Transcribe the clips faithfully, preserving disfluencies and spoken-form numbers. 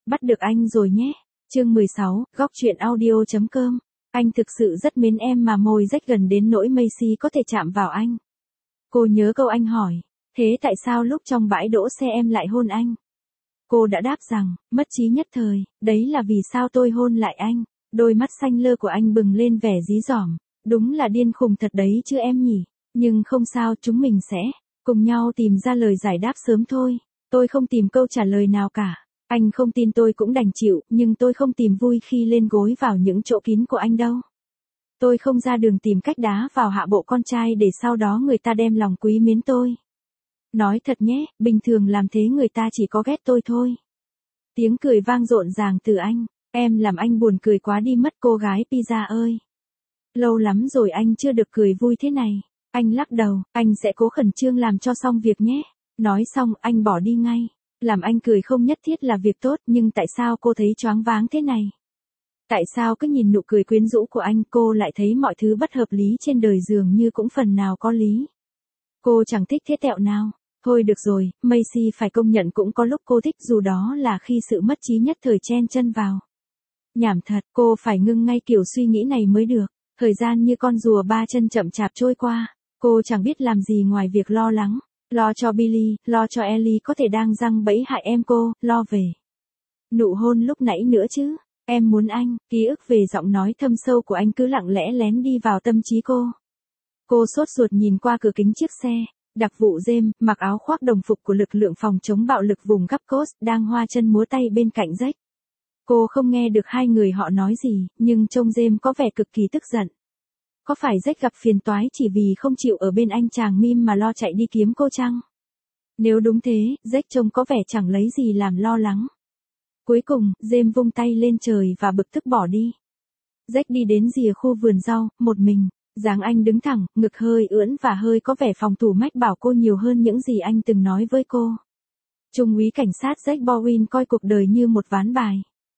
Bắt được anh rồi nhé. Chương mười sáu, góc truyện audio chấm com. Anh thực sự rất mến em mà môi rách gần đến nỗi Macy có thể chạm vào anh. Cô nhớ câu anh hỏi, thế tại sao lúc trong bãi đỗ xe em lại hôn anh? Cô đã đáp rằng, mất trí nhất thời, đấy là vì sao tôi hôn lại anh. Đôi mắt xanh lơ của anh bừng lên vẻ dí dỏm. Đúng là điên khùng thật đấy chứ em nhỉ. Nhưng không sao, chúng mình sẽ cùng nhau tìm ra lời giải đáp sớm thôi. Tôi không tìm câu trả lời nào cả. Anh không tin tôi cũng đành chịu, nhưng tôi không tìm vui khi lên gối vào những chỗ kín của anh đâu. Tôi không ra đường tìm cách đá vào hạ bộ con trai để sau đó người ta đem lòng quý mến tôi. Nói thật nhé, bình thường làm thế người ta chỉ có ghét tôi thôi. Tiếng cười vang rộn ràng từ anh. Em làm anh buồn cười quá đi mất cô gái pizza ơi. Lâu lắm rồi anh chưa được cười vui thế này. Anh lắc đầu, anh sẽ cố khẩn trương làm cho xong việc nhé. Nói xong anh bỏ đi ngay. Làm anh cười không nhất thiết là việc tốt, nhưng tại sao cô thấy choáng váng thế này? Tại sao cứ nhìn nụ cười quyến rũ của anh cô lại thấy mọi thứ bất hợp lý trên đời dường như cũng phần nào có lý? Cô chẳng thích thế tẹo nào. Thôi được rồi, Macy phải công nhận cũng có lúc cô thích dù đó là khi sự mất trí nhất thời chen chân vào. Nhảm thật, cô phải ngưng ngay kiểu suy nghĩ này mới được. Thời gian như con rùa ba chân chậm chạp trôi qua. Cô chẳng biết làm gì ngoài việc lo lắng. Lo cho Billy, lo cho Ellie có thể đang giăng bẫy hại em cô, lo về nụ hôn lúc nãy nữa chứ. Em muốn anh, ký ức về giọng nói thâm sâu của anh cứ lặng lẽ lén đi vào tâm trí cô. Cô sốt ruột nhìn qua cửa kính chiếc xe. Đặc vụ James, mặc áo khoác đồng phục của lực lượng phòng chống bạo lực vùng Gulf Coast, đang hoa chân múa tay bên cạnh Jack. Cô không nghe được hai người họ nói gì, nhưng trông James có vẻ cực kỳ tức giận. Có phải Jack gặp phiền toái chỉ vì không chịu ở bên anh chàng mim mà lo chạy đi kiếm cô chăng? Nếu đúng thế, Jack trông có vẻ chẳng lấy gì làm lo lắng. Cuối cùng, James vung tay lên trời và bực tức bỏ đi. Jack đi đến rìa khu vườn rau, một mình. Dáng anh đứng thẳng, ngực hơi ưỡn và hơi có vẻ phòng thủ mách bảo cô nhiều hơn những gì anh từng nói với cô. Trung úy cảnh sát Jack Bowen coi cuộc đời như một ván bài.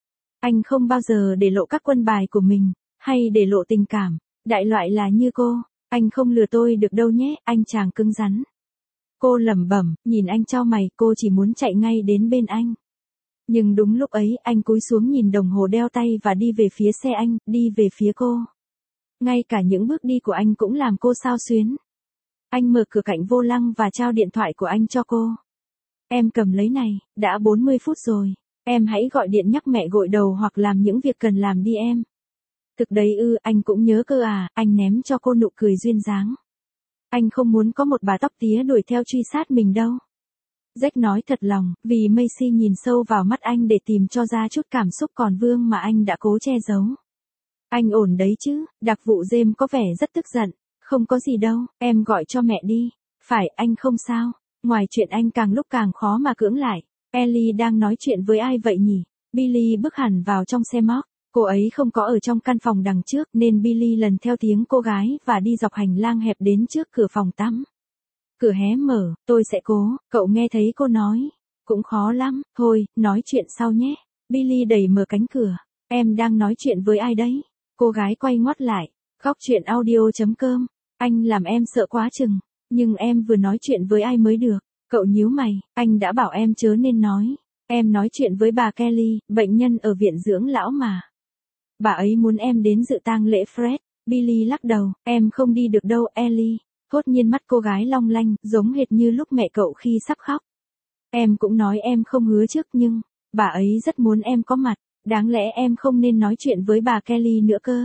Anh không bao giờ để lộ các quân bài của mình, hay để lộ tình cảm. Đại loại là như cô, anh không lừa tôi được đâu nhé, anh chàng cứng rắn. Cô lẩm bẩm, nhìn anh chau mày, cô chỉ muốn chạy ngay đến bên anh. Nhưng đúng lúc ấy, anh cúi xuống nhìn đồng hồ đeo tay và đi về phía xe anh, đi về phía cô. Ngay cả những bước đi của anh cũng làm cô xao xuyến. Anh mở cửa cạnh vô lăng và trao điện thoại của anh cho cô. Em cầm lấy này, đã bốn mươi phút rồi. Em hãy gọi điện nhắc mẹ gội đầu hoặc làm những việc cần làm đi em. Thực đấy ư, anh cũng nhớ cơ à, anh ném cho cô nụ cười duyên dáng. Anh không muốn có một bà tóc tía đuổi theo truy sát mình đâu. Jack nói thật lòng, vì Macy nhìn sâu vào mắt anh để tìm cho ra chút cảm xúc còn vương mà anh đã cố che giấu. Anh ổn đấy chứ, đặc vụ James có vẻ rất tức giận. Không có gì đâu, em gọi cho mẹ đi. Phải, anh không sao. Ngoài chuyện anh càng lúc càng khó mà cưỡng lại. Ellie đang nói chuyện với ai vậy nhỉ? Billy bước hẳn vào trong xe móc. Cô ấy không có ở trong căn phòng đằng trước nên Billy lần theo tiếng cô gái và đi dọc hành lang hẹp đến trước cửa phòng tắm. Cửa hé mở, tôi sẽ cố, cậu nghe thấy cô nói. Cũng khó lắm, thôi, nói chuyện sau nhé. Billy đẩy mở cánh cửa. Em đang nói chuyện với ai đấy? Cô gái quay ngoắt lại. Góc truyện audio chấm com. Anh làm em sợ quá chừng. Nhưng em vừa nói chuyện với ai mới được? Cậu nhíu mày, anh đã bảo em chớ nên nói. Em nói chuyện với bà Kelly, bệnh nhân ở viện dưỡng lão mà. Bà ấy muốn em đến dự tang lễ Fred. Billy lắc đầu, em không đi được đâu Ellie. Thốt nhiên mắt cô gái long lanh, giống hệt như lúc mẹ cậu khi sắp khóc. Em cũng nói em không hứa trước nhưng, bà ấy rất muốn em có mặt. Đáng lẽ em không nên nói chuyện với bà Kelly nữa cơ.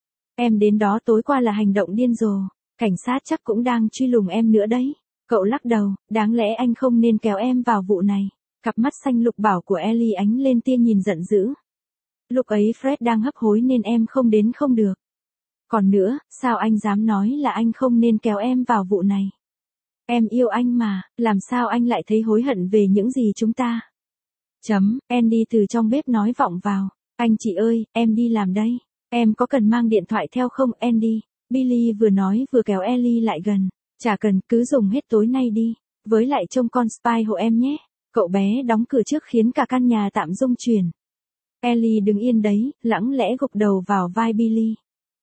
Em đến đó tối qua là hành động điên rồ. Cảnh sát chắc cũng đang truy lùng em nữa đấy. Cậu lắc đầu, đáng lẽ anh không nên kéo em vào vụ này. Cặp mắt xanh lục bảo của Ellie ánh lên tia nhìn giận dữ. Lúc ấy Fred đang hấp hối nên em không đến không được. Còn nữa, sao anh dám nói là anh không nên kéo em vào vụ này? Em yêu anh mà, làm sao anh lại thấy hối hận về những gì chúng ta? Chấm, Andy từ trong bếp nói vọng vào. Anh chị ơi, em đi làm đây. Em có cần mang điện thoại theo không Andy? Billy vừa nói vừa kéo Ellie lại gần. Chả cần, cứ dùng hết tối nay đi. Với lại trông con spy hộ em nhé. Cậu bé đóng cửa trước khiến cả căn nhà tạm rung chuyển. Ellie đứng yên đấy, lẳng lẽ gục đầu vào vai Billy.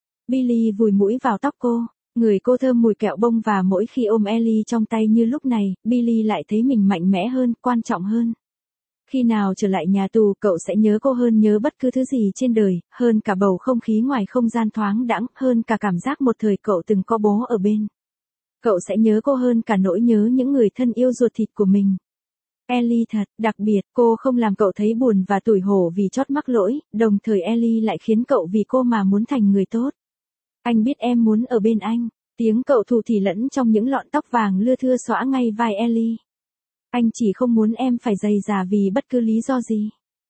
Billy vùi mũi vào tóc cô. Người cô thơm mùi kẹo bông và mỗi khi ôm Ellie trong tay như lúc này, Billy lại thấy mình mạnh mẽ hơn, quan trọng hơn. Khi nào trở lại nhà tù, cậu sẽ nhớ cô hơn nhớ bất cứ thứ gì trên đời, hơn cả bầu không khí ngoài không gian thoáng đãng, hơn cả cảm giác một thời cậu từng có bố ở bên. Cậu sẽ nhớ cô hơn cả nỗi nhớ những người thân yêu ruột thịt của mình. Ellie thật đặc biệt, cô không làm cậu thấy buồn và tủi hổ vì chót mắc lỗi, đồng thời Ellie lại khiến cậu vì cô mà muốn thành người tốt. Anh biết em muốn ở bên anh, tiếng cậu thủ thỉ lẫn trong những lọn tóc vàng lưa thưa xõa ngay vai Ellie. Anh chỉ không muốn em phải dày dà vì bất cứ lý do gì.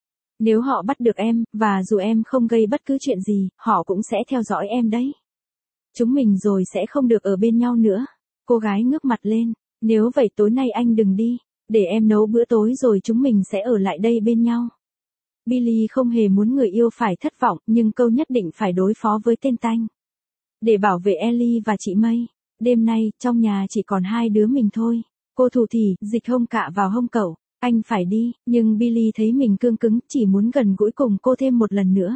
Nếu họ bắt được em, và dù em không gây bất cứ chuyện gì, họ cũng sẽ theo dõi em đấy. Chúng mình rồi sẽ không được ở bên nhau nữa. Cô gái ngước mặt lên, nếu vậy tối nay anh đừng đi, để em nấu bữa tối rồi chúng mình sẽ ở lại đây bên nhau. Billy không hề muốn người yêu phải thất vọng, nhưng câu nhất định phải đối phó với tên tanh. Để bảo vệ Ellie và chị May, đêm nay, trong nhà chỉ còn hai đứa mình thôi. Cô thủ thỉ, dịch hông cạ vào hông cậu. Anh phải đi, nhưng Billy thấy mình cương cứng, chỉ muốn gần gũi cùng cô thêm một lần nữa.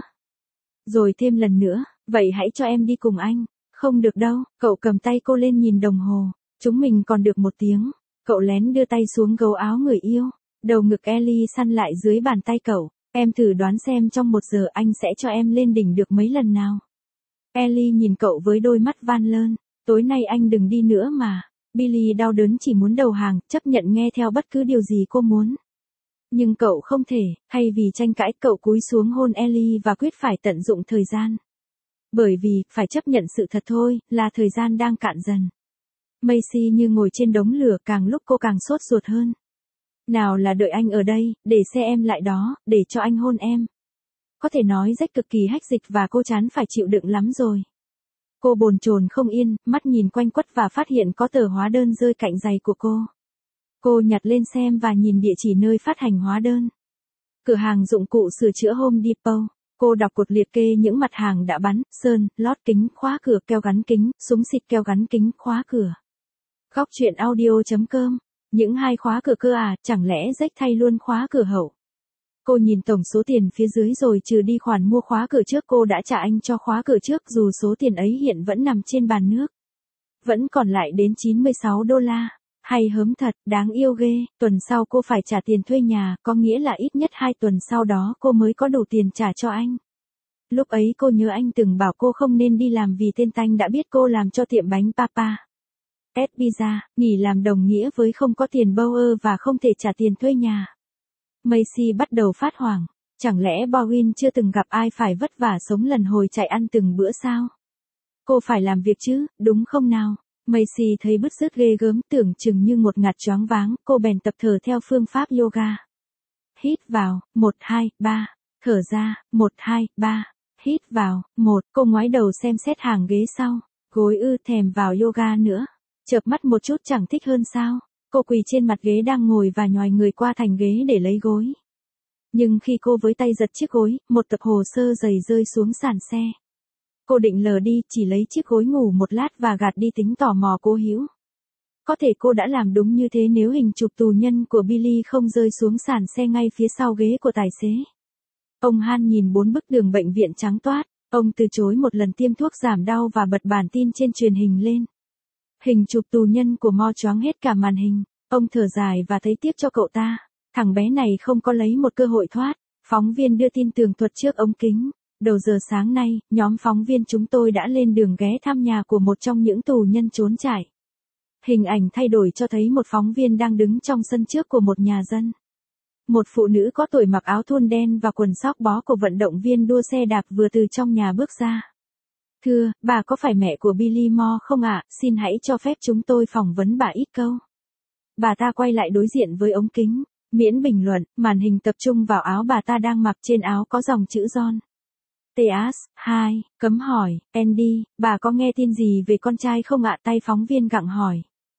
Rồi thêm lần nữa, vậy hãy cho em đi cùng anh. Không được đâu, cậu cầm tay cô lên nhìn đồng hồ. Chúng mình còn được một tiếng. Cậu lén đưa tay xuống gấu áo người yêu. Đầu ngực Ellie săn lại dưới bàn tay cậu. Em thử đoán xem trong một giờ anh sẽ cho em lên đỉnh được mấy lần nào. Ellie nhìn cậu với đôi mắt van lơn. Tối nay anh đừng đi nữa mà. Billy đau đớn chỉ muốn đầu hàng, chấp nhận nghe theo bất cứ điều gì cô muốn. Nhưng cậu không thể, thay vì tranh cãi, cậu cúi xuống hôn Ellie và quyết phải tận dụng thời gian. Bởi vì, phải chấp nhận sự thật thôi, là thời gian đang cạn dần. Macy như ngồi trên đống lửa, càng lúc cô càng sốt ruột hơn. Nào là đợi anh ở đây, để xe em lại đó, để cho anh hôn em. Có thể nói rách cực kỳ hách dịch và cô chán phải chịu đựng lắm rồi. Cô bồn chồn không yên, mắt nhìn quanh quất và phát hiện có tờ hóa đơn rơi cạnh giày của cô. Cô nhặt lên xem và nhìn địa chỉ nơi phát hành hóa đơn. Cửa hàng dụng cụ sửa chữa Home Depot. Cô đọc cột liệt kê những mặt hàng đã bán, sơn, lót kính, khóa cửa, keo gắn kính, súng xịt, keo gắn kính, khóa cửa. Góc truyện audio chấm com. Những hai khóa cửa cơ à, chẳng lẽ rách thay luôn khóa cửa hậu. Cô nhìn tổng số tiền phía dưới rồi trừ đi khoản mua khóa cửa trước cô đã trả anh cho khóa cửa trước, dù số tiền ấy hiện vẫn nằm trên bàn nước. Vẫn còn lại đến chín mươi sáu đô la. Hay hớm thật, đáng yêu ghê. Tuần sau cô phải trả tiền thuê nhà, có nghĩa là ít nhất hai tuần sau đó cô mới có đủ tiền trả cho anh. Lúc ấy cô nhớ anh từng bảo cô không nên đi làm vì tên tanh đã biết cô làm cho tiệm bánh Papa. Ed Pizza, nghỉ làm đồng nghĩa với không có tiền bâu ơ và không thể trả tiền thuê nhà. Macy bắt đầu phát hoảng. Chẳng lẽ Bowen chưa từng gặp ai phải vất vả sống lần hồi chạy ăn từng bữa sao? Cô phải làm việc chứ, đúng không nào? Macy thấy bứt rứt ghê gớm, tưởng chừng như một ngạt choáng váng, cô bèn tập thở theo phương pháp yoga. Hít vào, một hai ba, thở ra, một hai ba, hít vào, một, cô ngoái đầu xem xét hàng ghế sau, gối ư, thèm vào yoga nữa. Chợp mắt một chút chẳng thích hơn sao? Cô quỳ trên mặt ghế đang ngồi và nhoài người qua thành ghế để lấy gối. Nhưng khi cô với tay giật chiếc gối, một tập hồ sơ dày rơi xuống sàn xe. Cô định lờ đi, chỉ lấy chiếc gối ngủ một lát và gạt đi tính tò mò cố hữu. Có thể cô đã làm đúng như thế nếu hình chụp tù nhân của Billy không rơi xuống sàn xe ngay phía sau ghế của tài xế. Ông Han nhìn bốn bức tường bệnh viện trắng toát, ông từ chối một lần tiêm thuốc giảm đau và bật bản tin trên truyền hình lên. Hình chụp tù nhân của Mo choáng hết cả màn hình, ông thở dài và thấy tiếc cho cậu ta. Thằng bé này không có lấy một cơ hội thoát. Phóng viên đưa tin tường thuật trước ống kính. Đầu giờ sáng nay, nhóm phóng viên chúng tôi đã lên đường ghé thăm nhà của một trong những tù nhân trốn chạy. Hình ảnh thay đổi cho thấy một phóng viên đang đứng trong sân trước của một nhà dân. Một phụ nữ có tuổi mặc áo thun đen và quần sóc bó của vận động viên đua xe đạp vừa từ trong nhà bước ra. Thưa, bà có phải mẹ của Billy Mo không ạ? Xin hãy cho phép chúng tôi phỏng vấn bà ít câu. Bà ta quay lại đối diện với ống kính. Miễn bình luận, màn hình tập trung vào áo bà ta đang mặc, trên áo có dòng chữ John. Teas, hai, cấm hỏi, Andy, bà có nghe tin gì về con trai không ạ? Tay phóng viên gặng hỏi.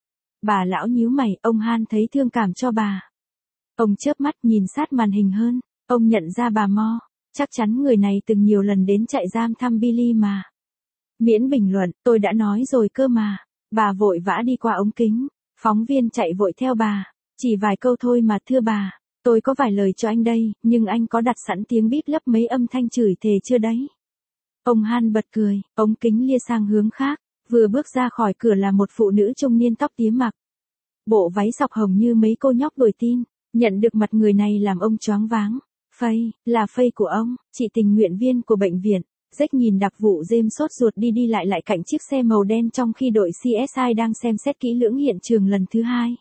Bà lão nhíu mày, ông Han thấy thương cảm cho bà. Ông chớp mắt nhìn sát màn hình hơn, ông nhận ra bà Mo, chắc chắn người này từng nhiều lần đến trại giam thăm Billy mà. Miễn bình luận, tôi đã nói rồi cơ mà. Bà vội vã đi qua ống kính, phóng viên chạy vội theo bà. Chỉ vài câu thôi mà thưa bà, tôi có vài lời cho anh đây, nhưng anh có đặt sẵn tiếng bíp lấp mấy âm thanh chửi thề chưa đấy? Ông Han bật cười, ống kính lia sang hướng khác, vừa bước ra khỏi cửa là một phụ nữ trung niên tóc tía mặc. Bộ váy sọc hồng như mấy cô nhóc đổi tin, Nhận được mặt người này làm ông choáng váng. Phây, là Phây của ông, chị tình nguyện viên của bệnh viện. Jack nhìn đặc vụ James sốt ruột đi đi lại lại cạnh chiếc xe màu đen trong khi đội xê ét i đang xem xét kỹ lưỡng hiện trường lần thứ hai.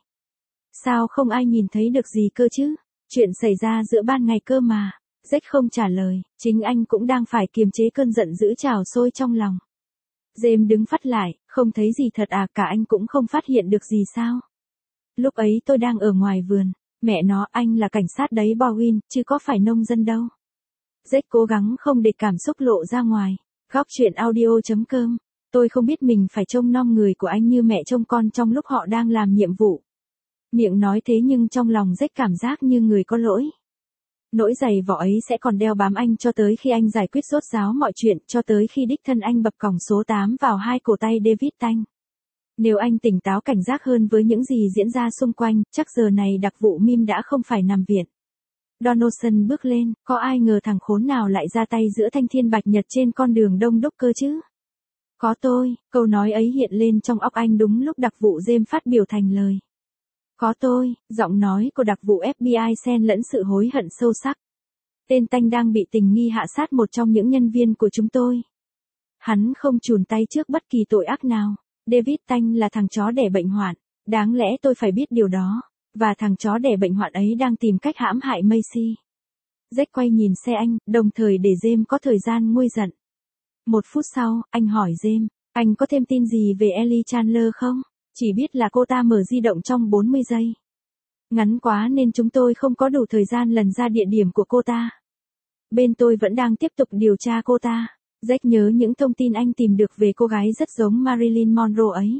Sao không ai nhìn thấy được gì cơ chứ? Chuyện xảy ra giữa ban ngày cơ mà. Jack không trả lời, chính anh cũng đang phải kiềm chế cơn giận dữ trào sôi trong lòng. James đứng phắt lại, không thấy gì thật à, cả anh cũng không phát hiện được gì sao? Lúc ấy tôi đang ở ngoài vườn, mẹ nó, anh là cảnh sát đấy Bowen, chứ có phải nông dân đâu. Jack cố gắng không để cảm xúc lộ ra ngoài. Góc chuyện audio.com. Tôi không biết mình phải trông nom người của anh như mẹ trông con trong lúc họ đang làm nhiệm vụ. Miệng nói thế nhưng trong lòng Jack cảm giác như người có lỗi. Nỗi giày vỏ ấy sẽ còn đeo bám anh cho tới khi anh giải quyết rốt ráo mọi chuyện, cho tới khi đích thân anh bập còng số tám vào hai cổ tay David Tanh. Nếu anh tỉnh táo cảnh giác hơn với những gì diễn ra xung quanh, chắc giờ này đặc vụ Mim đã không phải nằm viện. Donaldson bước lên, có ai ngờ thằng khốn nào lại ra tay giữa thanh thiên bạch nhật trên con đường đông đúc cơ chứ? Có tôi, câu nói ấy hiện lên trong óc anh đúng lúc đặc vụ James phát biểu thành lời. Có tôi, giọng nói của đặc vụ ép bê i xen lẫn sự hối hận sâu sắc. Tên Tanh đang bị tình nghi hạ sát một trong những nhân viên của chúng tôi. Hắn không chùn tay trước bất kỳ tội ác nào. David Tanh là thằng chó đẻ bệnh hoạn. Đáng lẽ tôi phải biết điều đó. Và thằng chó đẻ bệnh hoạn ấy đang tìm cách hãm hại Macy. Jack quay nhìn xe anh, đồng thời để James có thời gian nguôi giận. Một phút sau, anh hỏi James, anh có thêm tin gì về Ellie Chandler không? Chỉ biết là cô ta mở di động trong bốn mươi giây. Ngắn quá nên chúng tôi không có đủ thời gian lần ra địa điểm của cô ta. Bên tôi vẫn đang tiếp tục điều tra cô ta. Jack nhớ những thông tin anh tìm được về cô gái rất giống Marilyn Monroe ấy.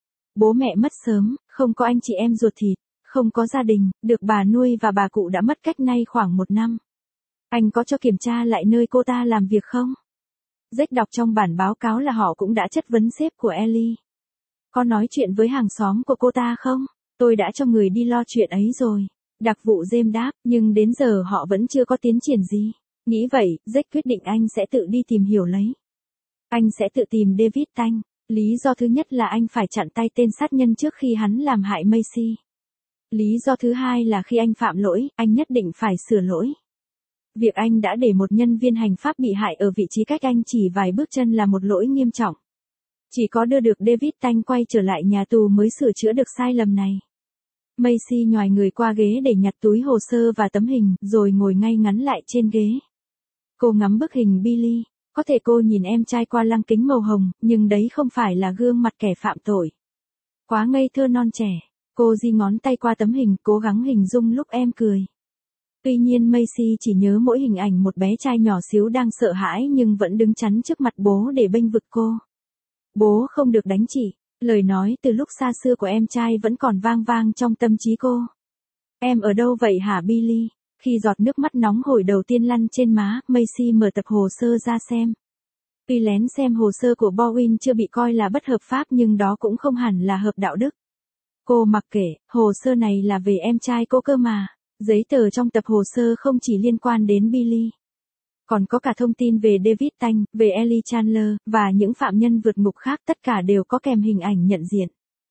Bố mẹ mất sớm, không có anh chị em ruột thịt, không có gia đình, được bà nuôi và bà cụ đã mất cách nay khoảng một năm. Anh có cho kiểm tra lại nơi cô ta làm việc không? Jack đọc trong bản báo cáo là họ cũng đã chất vấn sếp của Ellie. Có nói chuyện với hàng xóm của cô ta không? Tôi đã cho người đi lo chuyện ấy rồi. Đặc vụ James đáp, nhưng đến giờ họ vẫn chưa có tiến triển gì. Nghĩ vậy, Jack quyết định anh sẽ tự đi tìm hiểu lấy. Anh sẽ tự tìm David Tanh. Lý do thứ nhất là anh phải chặn tay tên sát nhân trước khi hắn làm hại Macy. Lý do thứ hai là khi anh phạm lỗi, anh nhất định phải sửa lỗi. Việc anh đã để một nhân viên hành pháp bị hại ở vị trí cách anh chỉ vài bước chân là một lỗi nghiêm trọng. Chỉ có đưa được David Tanh quay trở lại nhà tù mới sửa chữa được sai lầm này. Macy nhoài người qua ghế để nhặt túi hồ sơ và tấm hình, rồi ngồi ngay ngắn lại trên ghế. Cô ngắm bức hình Billy. Có thể cô nhìn em trai qua lăng kính màu hồng, nhưng đấy không phải là gương mặt kẻ phạm tội. Quá ngây thơ non trẻ. Cô di ngón tay qua tấm hình, cố gắng hình dung lúc em cười. Tuy nhiên Macy chỉ nhớ mỗi hình ảnh một bé trai nhỏ xíu đang sợ hãi nhưng vẫn đứng chắn trước mặt bố để bênh vực cô. Bố không được đánh chị. Lời nói từ lúc xa xưa của em trai vẫn còn vang vang trong tâm trí cô. Em ở đâu vậy hả Billy? Khi giọt nước mắt nóng hổi đầu tiên lăn trên má, Macy mở tập hồ sơ ra xem. Tuy lén xem hồ sơ của Bowen chưa bị coi là bất hợp pháp nhưng đó cũng không hẳn là hợp đạo đức. Cô mặc kệ, hồ sơ này là về em trai cô cơ mà. Giấy tờ trong tập hồ sơ không chỉ liên quan đến Billy. Còn có cả thông tin về David Tanh, về Ellie Chandler, và những phạm nhân vượt ngục khác, tất cả đều có kèm hình ảnh nhận diện.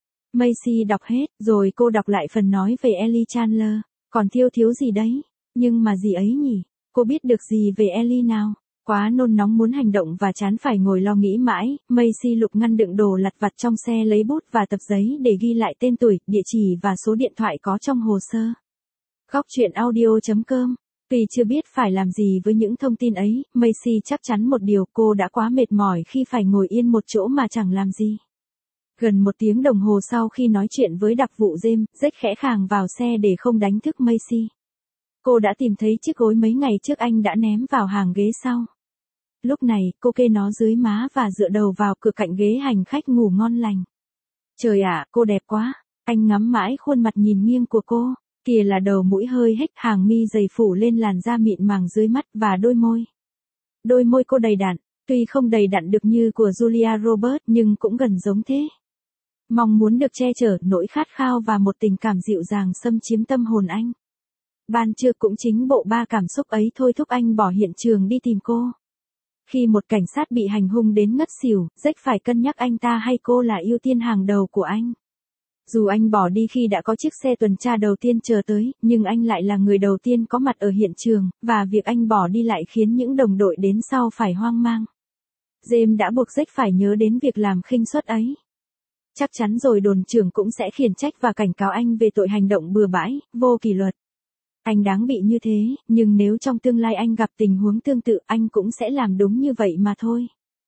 Macy đọc hết, rồi cô đọc lại phần nói về Ellie Chandler. Còn thiếu thiếu gì đấy? Nhưng mà gì ấy nhỉ? Cô biết được gì về Ellie nào? Quá nôn nóng muốn hành động và chán phải ngồi lo nghĩ mãi, Macy lục ngăn đựng đồ lặt vặt trong xe lấy bút và tập giấy để ghi lại tên tuổi, địa chỉ và số điện thoại có trong hồ sơ. Góc chuyện audio.com. Tuy chưa biết phải làm gì với những thông tin ấy, Macy chắc chắn một điều, cô đã quá mệt mỏi khi phải ngồi yên một chỗ mà chẳng làm gì. Gần một tiếng đồng hồ sau khi nói chuyện với đặc vụ James, Jack khẽ khàng vào xe để không đánh thức Macy. Cô đã tìm thấy chiếc gối mấy ngày trước anh đã ném vào hàng ghế sau. Lúc này, cô kê nó dưới má và dựa đầu vào cửa cạnh ghế hành khách ngủ ngon lành. Trời ạ, cô đẹp quá. Anh ngắm mãi khuôn mặt nhìn nghiêng của cô. Kìa là đầu mũi hơi hếch, hàng mi dày phủ lên làn da mịn màng dưới mắt và đôi môi. Đôi môi cô đầy đặn, tuy không đầy đặn được như của Julia Roberts nhưng cũng gần giống thế. Mong muốn được che chở, nỗi khát khao và một tình cảm dịu dàng xâm chiếm tâm hồn anh. Ban trưa cũng chính bộ ba cảm xúc ấy thôi thúc anh bỏ hiện trường đi tìm cô. Khi một cảnh sát bị hành hung đến ngất xỉu, Jack phải cân nhắc anh ta hay cô là ưu tiên hàng đầu của anh. Dù anh bỏ đi khi đã có chiếc xe tuần tra đầu tiên chờ tới, nhưng anh lại là người đầu tiên có mặt ở hiện trường, và việc anh bỏ đi lại khiến những đồng đội đến sau phải hoang mang. James đã buộc Jack phải nhớ đến việc làm khinh suất ấy. Chắc chắn rồi đồn trưởng cũng sẽ khiển trách và cảnh cáo anh về tội hành động bừa bãi, vô kỷ luật. Anh đáng bị như thế, nhưng nếu trong tương lai anh gặp tình huống tương tự anh cũng sẽ làm đúng như vậy mà thôi.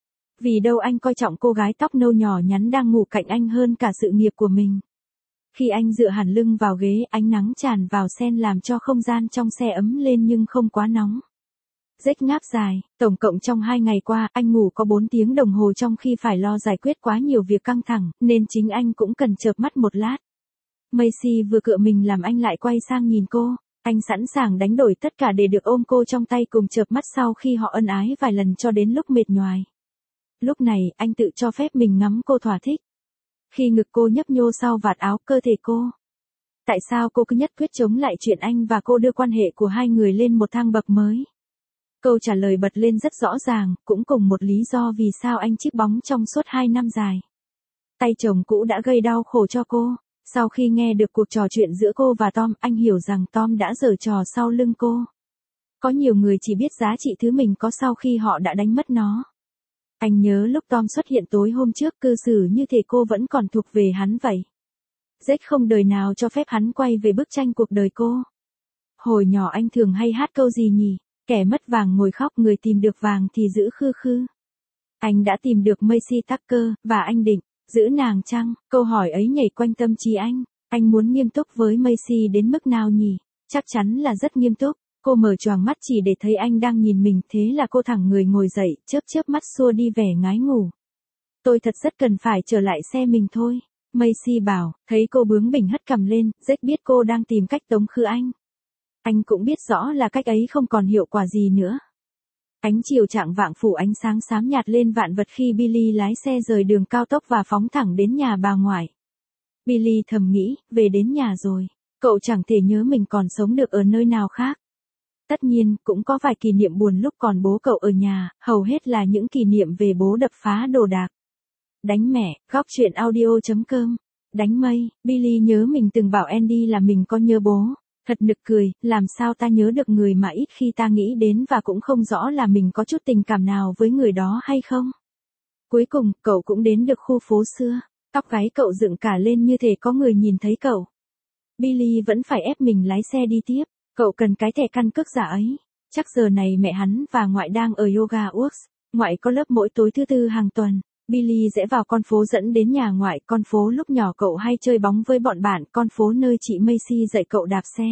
Vì đâu anh coi trọng cô gái tóc nâu nhỏ nhắn đang ngủ cạnh anh hơn cả sự nghiệp của mình. Khi anh dựa hẳn lưng vào ghế, ánh nắng tràn vào sen làm cho không gian trong xe ấm lên nhưng không quá nóng. Jack ngáp dài, tổng cộng trong hai ngày qua, anh ngủ có bốn tiếng đồng hồ trong khi phải lo giải quyết quá nhiều việc căng thẳng, nên chính anh cũng cần chợp mắt một lát. Macy vừa cựa mình làm anh lại quay sang nhìn cô, anh sẵn sàng đánh đổi tất cả để được ôm cô trong tay cùng chợp mắt sau khi họ ân ái vài lần cho đến lúc mệt nhoài. Lúc này, anh tự cho phép mình ngắm cô thỏa thích. Khi ngực cô nhấp nhô sau vạt áo cơ thể cô. Tại sao cô cứ nhất quyết chống lại chuyện anh và cô đưa quan hệ của hai người lên một thang bậc mới? Câu trả lời bật lên rất rõ ràng, cũng cùng một lý do vì sao anh chiếc bóng trong suốt hai năm dài. Tay chồng cũ đã gây đau khổ cho cô. Sau khi nghe được cuộc trò chuyện giữa cô và Tom, anh hiểu rằng Tom đã giở trò sau lưng cô. Có nhiều người chỉ biết giá trị thứ mình có sau khi họ đã đánh mất nó. Anh nhớ lúc Tom xuất hiện tối hôm trước cư xử như thể cô vẫn còn thuộc về hắn vậy. Jack không đời nào cho phép hắn quay về bức tranh cuộc đời cô. Hồi nhỏ anh thường hay hát câu gì nhỉ? Kẻ mất vàng ngồi khóc, người tìm được vàng thì giữ khư khư. Anh đã tìm được Macy Tucker, và anh định giữ nàng chăng? Câu hỏi ấy nhảy quanh tâm trí anh. Anh muốn nghiêm túc với Macy đến mức nào nhỉ? Chắc chắn là rất nghiêm túc. Cô mở choàng mắt chỉ để thấy anh đang nhìn mình, thế là cô thẳng người ngồi dậy, chớp chớp mắt xua đi vẻ ngái ngủ. Tôi thật rất cần phải trở lại xe mình thôi. Macy bảo, thấy cô bướng bỉnh hất cằm lên, Jack biết cô đang tìm cách tống khứ anh. Anh cũng biết rõ là cách ấy không còn hiệu quả gì nữa. Ánh chiều chạng vạng phủ ánh sáng xám nhạt lên vạn vật khi Billy lái xe rời đường cao tốc và phóng thẳng đến nhà bà ngoại. Billy thầm nghĩ, về đến nhà rồi, cậu chẳng thể nhớ mình còn sống được ở nơi nào khác. Tất nhiên, cũng có vài kỷ niệm buồn lúc còn bố cậu ở nhà, hầu hết là những kỷ niệm về bố đập phá đồ đạc. Đánh mẹ, góc chuyện audio chấm com. Đánh mây, Billy nhớ mình từng bảo Andy là mình có nhớ bố. Thật nực cười, làm sao ta nhớ được người mà ít khi ta nghĩ đến và cũng không rõ là mình có chút tình cảm nào với người đó hay không. Cuối cùng, cậu cũng đến được khu phố xưa. Tóc gáy cậu dựng cả lên như thể có người nhìn thấy cậu. Billy vẫn phải ép mình lái xe đi tiếp. Cậu cần cái thẻ căn cước giả ấy. Chắc giờ này mẹ hắn và ngoại đang ở Yoga Works. Ngoại có lớp mỗi tối thứ tư hàng tuần. Billy rẽ vào con phố dẫn đến nhà ngoại, con phố lúc nhỏ cậu hay chơi bóng với bọn bạn, con phố nơi chị Macy dạy cậu đạp xe.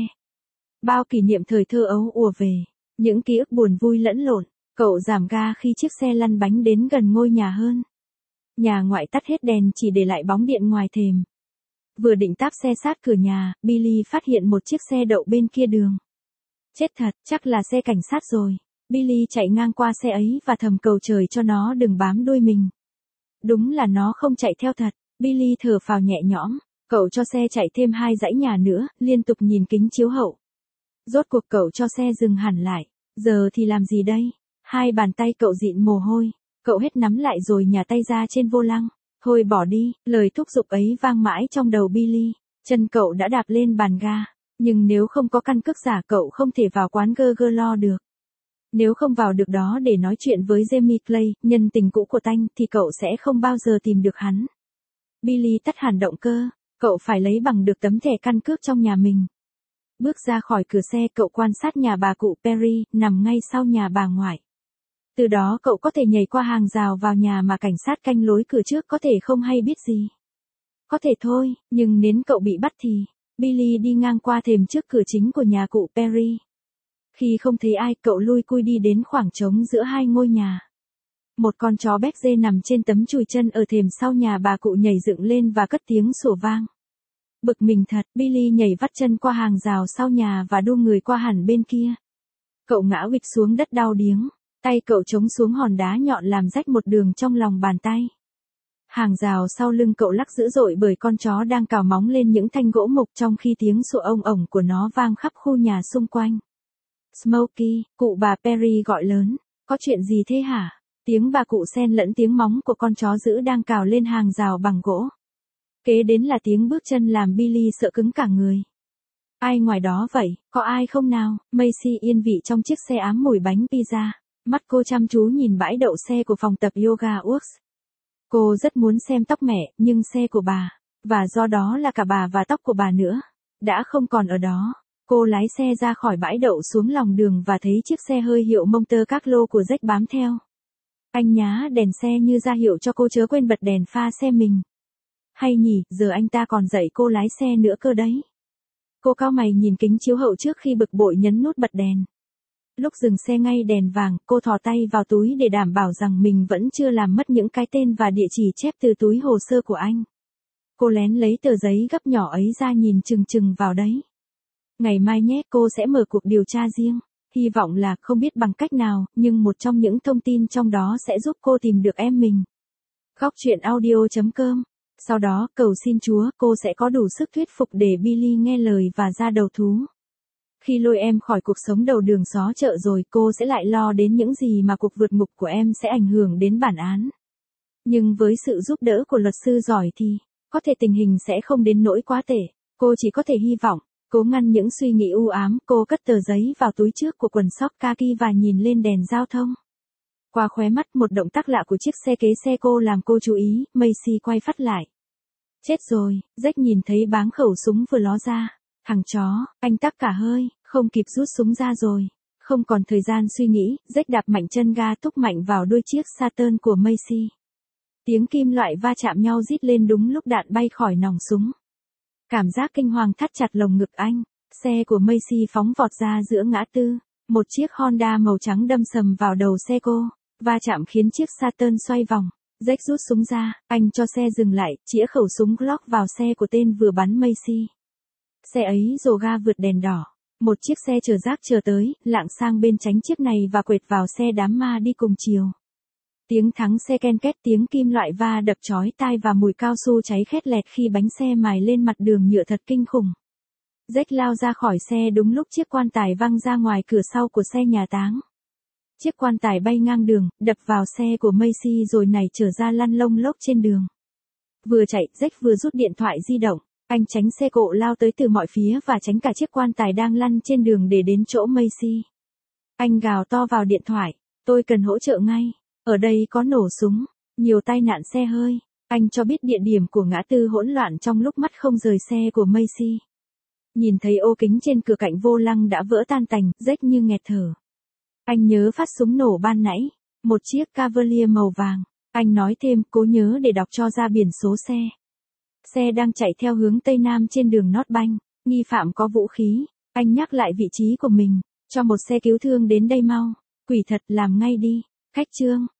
Bao kỷ niệm thời thơ ấu ùa về, những ký ức buồn vui lẫn lộn, cậu giảm ga khi chiếc xe lăn bánh đến gần ngôi nhà hơn. Nhà ngoại tắt hết đèn chỉ để lại bóng điện ngoài thềm. Vừa định táp xe sát cửa nhà, Billy phát hiện một chiếc xe đậu bên kia đường. Chết thật, chắc là xe cảnh sát rồi. Billy chạy ngang qua xe ấy và thầm cầu trời cho nó đừng bám đuôi mình. Đúng là nó không chạy theo thật. Billy thở phào nhẹ nhõm. Cậu cho xe chạy thêm hai dãy nhà nữa, liên tục nhìn kính chiếu hậu. Rốt cuộc cậu cho xe dừng hẳn lại. Giờ thì làm gì đây? Hai bàn tay cậu dịn mồ hôi. Cậu hết nắm lại rồi nhả tay ra trên vô lăng. Thôi bỏ đi, lời thúc giục ấy vang mãi trong đầu Billy. Chân cậu đã đạp lên bàn ga. Nhưng nếu không có căn cước giả cậu không thể vào quán Burger Lo được. Nếu không vào được đó để nói chuyện với Jamie Clay, nhân tình cũ của Tanh, thì cậu sẽ không bao giờ tìm được hắn. Billy tắt hẳn động cơ, cậu phải lấy bằng được tấm thẻ căn cước trong nhà mình. Bước ra khỏi cửa xe cậu quan sát nhà bà cụ Perry, nằm ngay sau nhà bà ngoại. Từ đó cậu có thể nhảy qua hàng rào vào nhà mà cảnh sát canh lối cửa trước có thể không hay biết gì. Có thể thôi, nhưng nếu cậu bị bắt thì... Billy đi ngang qua thềm trước cửa chính của nhà cụ Perry. Khi không thấy ai, cậu lui cui đi đến khoảng trống giữa hai ngôi nhà. Một con chó béc dê nằm trên tấm chùi chân ở thềm sau nhà bà cụ nhảy dựng lên và cất tiếng sủa vang. Bực mình thật, Billy nhảy vắt chân qua hàng rào sau nhà và đu người qua hẳn bên kia. Cậu ngã huỵch xuống đất đau điếng, tay cậu chống xuống hòn đá nhọn làm rách một đường trong lòng bàn tay. Hàng rào sau lưng cậu lắc dữ dội bởi con chó đang cào móng lên những thanh gỗ mục trong khi tiếng sủa ông ổng của nó vang khắp khu nhà xung quanh. Smokey, cụ bà Perry gọi lớn, có chuyện gì thế hả? Tiếng bà cụ xen lẫn tiếng móng của con chó dữ đang cào lên hàng rào bằng gỗ. Kế đến là tiếng bước chân làm Billy sợ cứng cả người. Ai ngoài đó vậy, có ai không nào? Macy yên vị trong chiếc xe ám mùi bánh pizza. Mắt cô chăm chú nhìn bãi đậu xe của phòng tập yoga Works. Cô rất muốn xem tóc mẹ, nhưng xe của bà, và do đó là cả bà và tóc của bà nữa, đã không còn ở đó. Cô lái xe ra khỏi bãi đậu xuống lòng đường và thấy chiếc xe hơi hiệu Monte Carlo của Jack bám theo. Anh nhá đèn xe như ra hiệu cho cô chớ quên bật đèn pha xe mình. Hay nhỉ, giờ anh ta còn dạy cô lái xe nữa cơ đấy. Cô cau mày nhìn kính chiếu hậu trước khi bực bội nhấn nút bật đèn. Lúc dừng xe ngay đèn vàng, cô thò tay vào túi để đảm bảo rằng mình vẫn chưa làm mất những cái tên và địa chỉ chép từ túi hồ sơ của anh. Cô lén lấy tờ giấy gấp nhỏ ấy ra nhìn chừng chừng vào đấy. Ngày mai nhé, cô sẽ mở cuộc điều tra riêng. Hy vọng là không biết bằng cách nào, nhưng một trong những thông tin trong đó sẽ giúp cô tìm được em mình. Góc truyện audio chấm com. Sau đó, cầu xin Chúa, cô sẽ có đủ sức thuyết phục để Billy nghe lời và ra đầu thú. Khi lôi em khỏi cuộc sống đầu đường xó chợ rồi, cô sẽ lại lo đến những gì mà cuộc vượt ngục của em sẽ ảnh hưởng đến bản án. Nhưng với sự giúp đỡ của luật sư giỏi thì, có thể tình hình sẽ không đến nỗi quá tệ. Cô chỉ có thể hy vọng. Cố ngăn những suy nghĩ u ám, cô cất tờ giấy vào túi trước của quần sóc kaki và nhìn lên đèn giao thông. Qua khóe mắt, một động tác lạ của chiếc xe kế xe cô làm cô chú ý. Macy quay phát lại. Chết rồi, Jack nhìn thấy báng khẩu súng vừa ló ra. Thằng chó, anh tắc cả hơi, không kịp rút súng ra rồi. Không còn thời gian suy nghĩ, Jack đạp mạnh chân ga thúc mạnh vào đuôi chiếc Saturn của Macy. Tiếng kim loại va chạm nhau rít lên đúng lúc đạn bay khỏi nòng súng. Cảm giác kinh hoàng thắt chặt lồng ngực anh. Xe của Macy phóng vọt ra giữa ngã tư. Một chiếc Honda màu trắng đâm sầm vào đầu xe cô. Va chạm khiến chiếc Saturn xoay vòng. Jack rút súng ra, anh cho xe dừng lại, chĩa khẩu súng Glock vào xe của tên vừa bắn Macy. Xe ấy rồ ga vượt đèn đỏ. Một chiếc xe chở rác chờ tới, lạng sang bên tránh chiếc này và quệt vào xe đám ma đi cùng chiều. Tiếng thắng xe ken két, tiếng kim loại va đập chói tai và mùi cao su cháy khét lẹt khi bánh xe mài lên mặt đường nhựa thật kinh khủng. Jack lao ra khỏi xe đúng lúc chiếc quan tài văng ra ngoài cửa sau của xe nhà táng. Chiếc quan tài bay ngang đường, đập vào xe của Macy rồi nảy trở ra lăn lông lốc trên đường. Vừa chạy, Jack vừa rút điện thoại di động. Anh tránh xe cộ lao tới từ mọi phía và tránh cả chiếc quan tài đang lăn trên đường để đến chỗ Macy. Anh gào to vào điện thoại. Tôi cần hỗ trợ ngay. Ở đây có nổ súng, nhiều tai nạn xe hơi. Anh cho biết địa điểm của ngã tư hỗn loạn trong lúc mắt không rời xe của Macy. Nhìn thấy ô kính trên cửa cạnh vô lăng đã vỡ tan tành, Jack như nghẹt thở. Anh nhớ phát súng nổ ban nãy, một chiếc Cavalier màu vàng. Anh nói thêm, cố nhớ để đọc cho ra biển số xe. Xe đang chạy theo hướng Tây Nam trên đường North Bank, nghi phạm có vũ khí. Anh nhắc lại vị trí của mình, cho một xe cứu thương đến đây mau. Quỷ thật, làm ngay đi. Khách trương.